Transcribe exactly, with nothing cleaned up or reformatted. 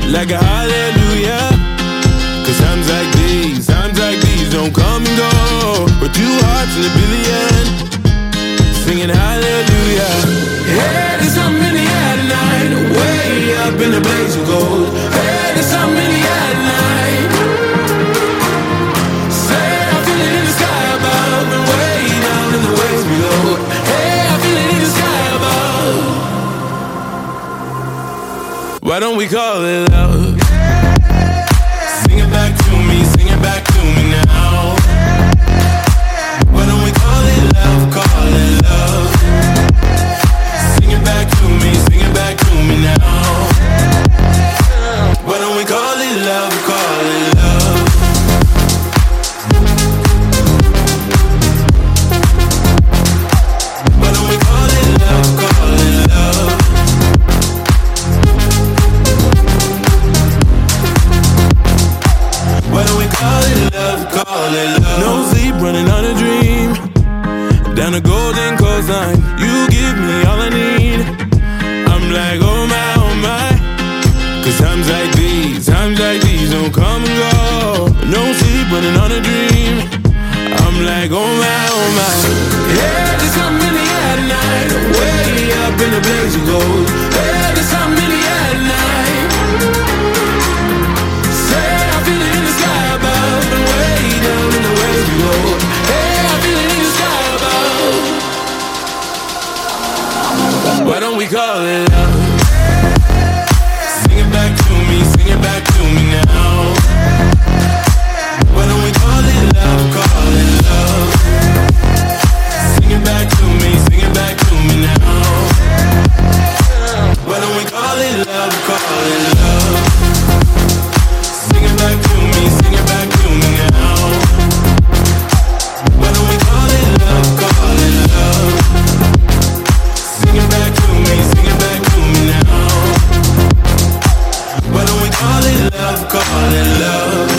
like a hallelujah. Cause times like these, times like these don't come and go. We're two hearts in a billion, singing hallelujah. Hey, there's something in the air tonight, way up in the blaze of gold. Hey, there's something in the air tonight. Say I feel it in the sky above, and way down in the waves below. Hey, I feel it in the sky above. Why don't we call it love? Sing it back to me, sing it back to me now. Why don't we call it love, call it love? Sing it back to me, sing it back to me now. Why don't we call it love, call it love? Why don't we call it love, call it love? Why don't we call it love, call it love? No sleep, running on a dream, down a golden coastline. You give me all I need. I'm like, oh my, oh my. Cause times like these, times like these don't come and go. No sleep, running on a dream. I'm like, oh my, oh my. Yeah, there's something in the air tonight, way up in the blaze of gold. Yeah, there's something in the air tonight. Say I feel it in the sky above, and way down in the waves below. Hey, I feel it in the sky above. Why don't we call it love? Sing it back to me, sing it back to me now. Why don't we call it love, call it love? Sing it back to me, sing it back to me now. Why don't we call it love, call it love? Sing it back to me, sing it back to me now. Why don't we call it love, call it love? Sing it back to me, sing it back to me now. Why don't we call it love, call it love?